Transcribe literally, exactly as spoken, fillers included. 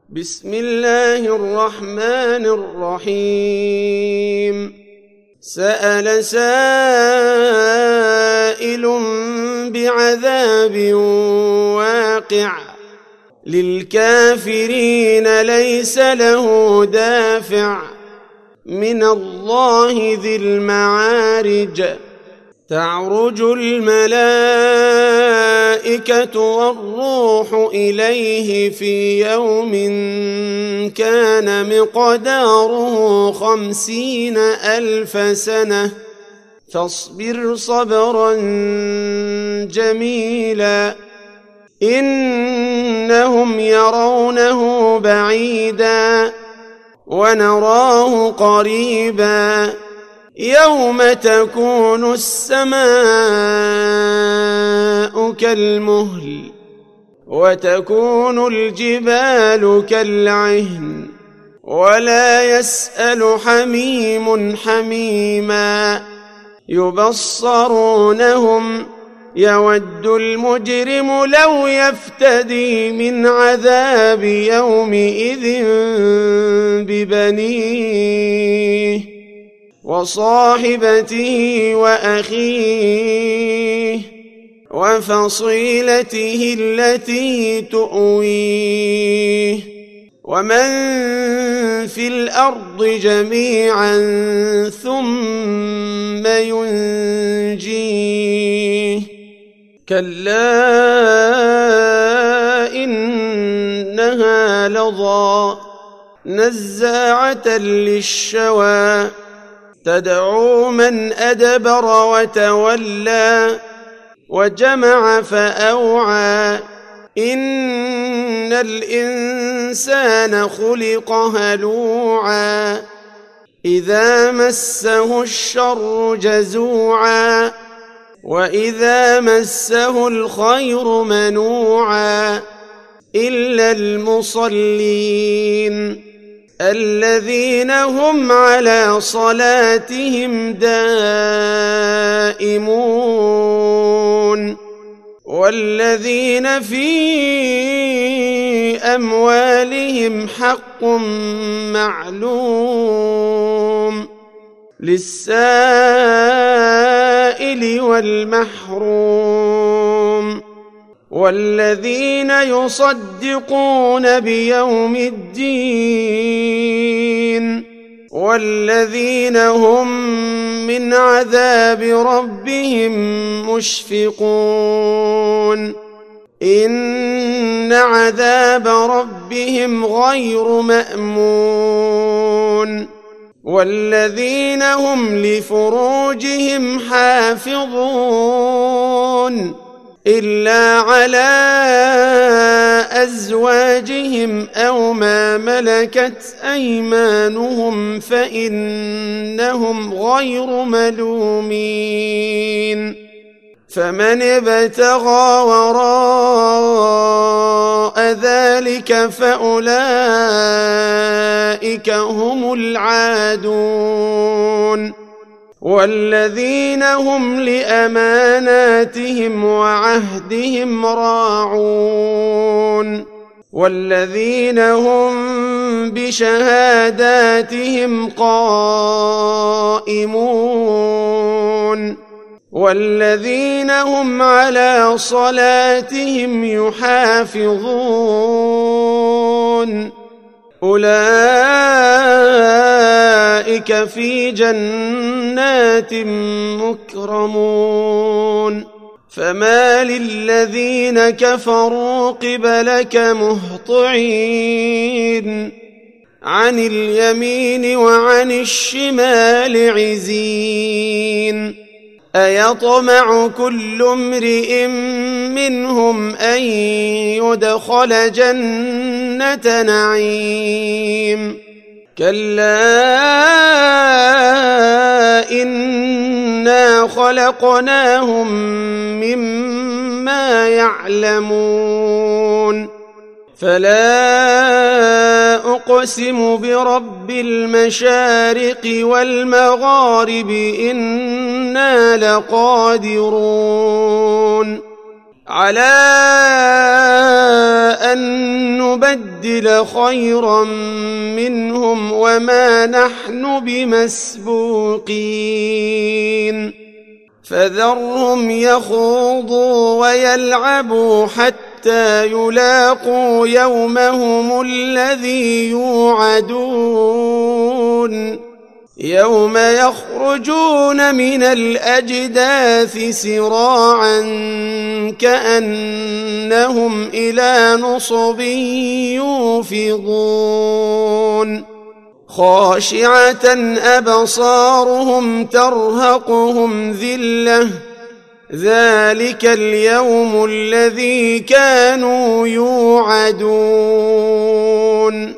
بسم الله الرحمن الرحيم سأل سائل بعذاب واقع للكافرين ليس له دافع من الله ذي المعارج تعرج الملائكة والروح إليه في يوم كان مقداره خمسين ألف سنة فاصبر صبرا جميلا إنهم يرونه بعيدا ونراه قريبا يوم تكون السماء كالمهل وتكون الجبال كالعهن ولا يسأل حميم حميما يبصرونهم يود المجرم لو يفتدي من عذاب يومئذ ببنيه وصاحبته وأخيه وفصيلته التي تؤويه ومن في الأرض جميعا ثم ينجيه كلا إنها لظى نزاعة للشوى تدعو من أدبر وتولى وجمع فأوعى إن الإنسان خلق هلوعا إذا مسه الشر جزوعا وإذا مسه الخير منوعا إلا المصلين الذين هم على صلاتهم دائمون والذين في أموالهم حق معلوم للسائل والمحروم والذين يصدقون بيوم الدين والذين هم من عذاب ربهم مشفقون إن عذاب ربهم غير مأمون والذين هم لفروجهم حافظون إلا على أزواجهم أو ما ملكت أيمانهم فإنهم غير ملومين فمن ابتغى وراء ذلك فأولئك هم العادون والذين هم لأماناتهم وعهدهم راعون والذين هم بشهاداتهم قائمون والذين هم على صلاتهم يحافظون أولئك في جنات مكرمون فما للذين كفروا قبلك مهطعين عن اليمين وعن الشمال عزين أيطمع كل امرئ منهم أن يدخل جنة نعيم كلا إنا خلقناهم مما يعلمون فلا أقسم برب المشارق والمغارب إنا لقادرون على أن نبدل خيرا منهم وما نحن بمسبوقين فذرهم يخوضوا ويلعبوا حتى يلاقوا يومهم الذي يوعدون يوم يخرجون من الأجداث سراعا كأنهم إلى نصب يوفضون خاشعة أبصارهم ترهقهم ذلة ذلك اليوم الذي كانوا يوعدون